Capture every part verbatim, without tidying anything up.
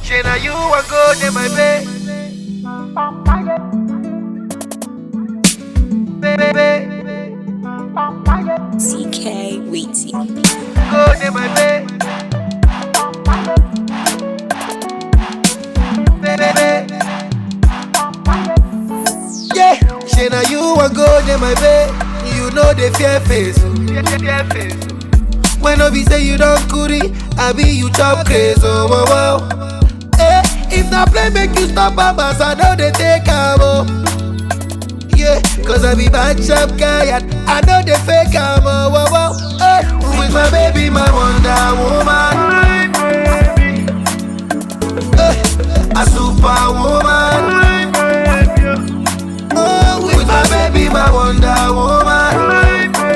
Say now you want go to my bed. Baby, C K Weezy. go to my bed. Baby, yeah. Say now you want go to my bed. You know the fear face. Fear face. When I be say you don't curry, I be you chop crazy. Oh, wow, wow. Eh, if not play make you stop babas, I know they take am oh. Yeah, cause I be bad chap guy and I know they fake am oh, wow, wow. Eh, with my baby, my wonder woman. Eh, a superwoman. Oh, with my baby, my wonder woman.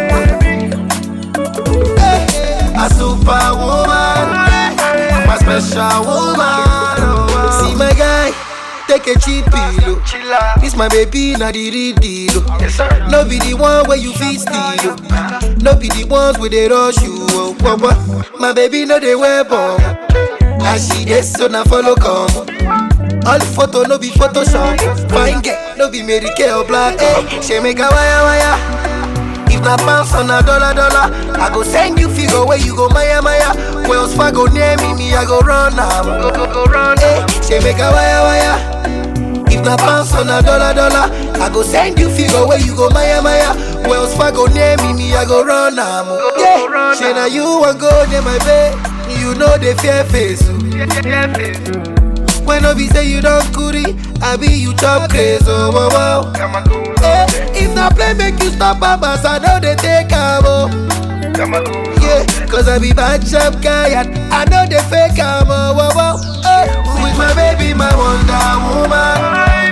A superwoman, my special woman. Oh, see my guy, take a cheap pillow. This my baby, not the real deal. No be the one where you feel steal. No be the ones where they rush you. Oh, oh, oh. My baby, no they wear bomb. And she gets so now follow come. All photo no be Photoshop. Fine get no be Mary Kay or black. Hey, she make a wire wire. If na pounds on a dollar dollar, I go send you figure where you go maya maya. Wells Fargo near me, me I go run now. Go go go run. Hey, she make a wire wire. If na pounds on a dollar dollar, I go send you figure where you go maya maya. Wells Fargo near me, me I go run now. Yeah, she na you want go near my bed. You know the fear face. Fear face. When I be say you don't curry, I be you chop crazy. Oh, wow, wow. Eh, if not play make you stop babas, I know they take am oh. Yeah, cause I be bad chap guy and I know they fake am oh, wow, wow. Eh, with my baby, my wonder woman.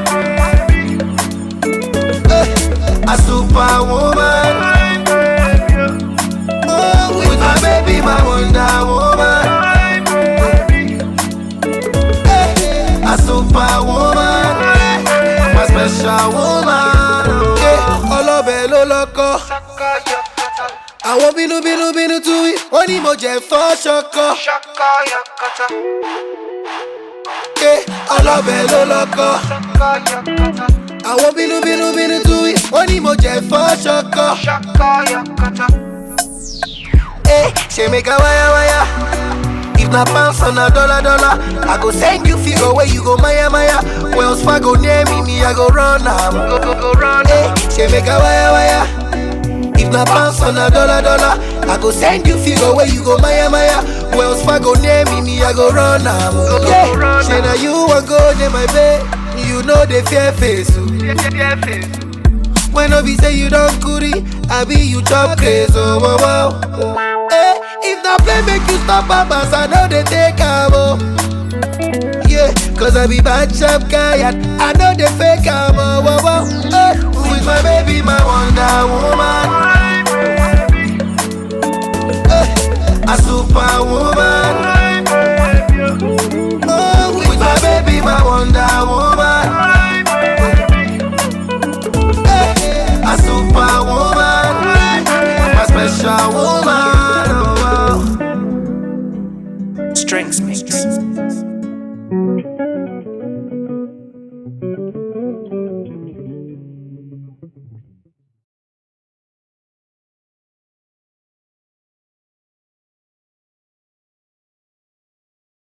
Eh, a superwoman. Oh, with my baby, my wonder woman. A superwoman, my special woman. Yeah, ọlọ́bẹ̀ ló lọ́kọ́. Àwọn bínú bínú bínú tú wí, wọ́n ní mo jẹ fọ́ ṣọkọ. Yeah, ọlọ́bẹ̀ ló lọ́kọ́. Àwọn bínú bínú bínú tú wí, wọ́n ní mo jẹ fọ́ ṣọkọ. Eh, ṣe make a wire wire. If na pounds on a dollar dollar, I go send you figure where you go maya maya. Wells Fargo near me, me I go run now. Go go go run. Hey, she make a wire wire. If na pounds on a dollar dollar, I go send you figure where you go maya maya. Wells Fargo near me, me I go run now. Go go yeah, go run. She na you want go near my bed. You know the fear face. Fear face. When I be say you don't curry, I be you chop crazy. Oh, wow, wow. Eh, if not play make you stop babas, I know they take am oh. Yeah, cause I be bad chap guy and I know they fake am oh, wow, wow. Eh, with my baby, my wonder woman. Eh, a superwoman. Oh, with my baby, my wonder woman. A superwoman, my special woman. Oh, wow. Strengths mix.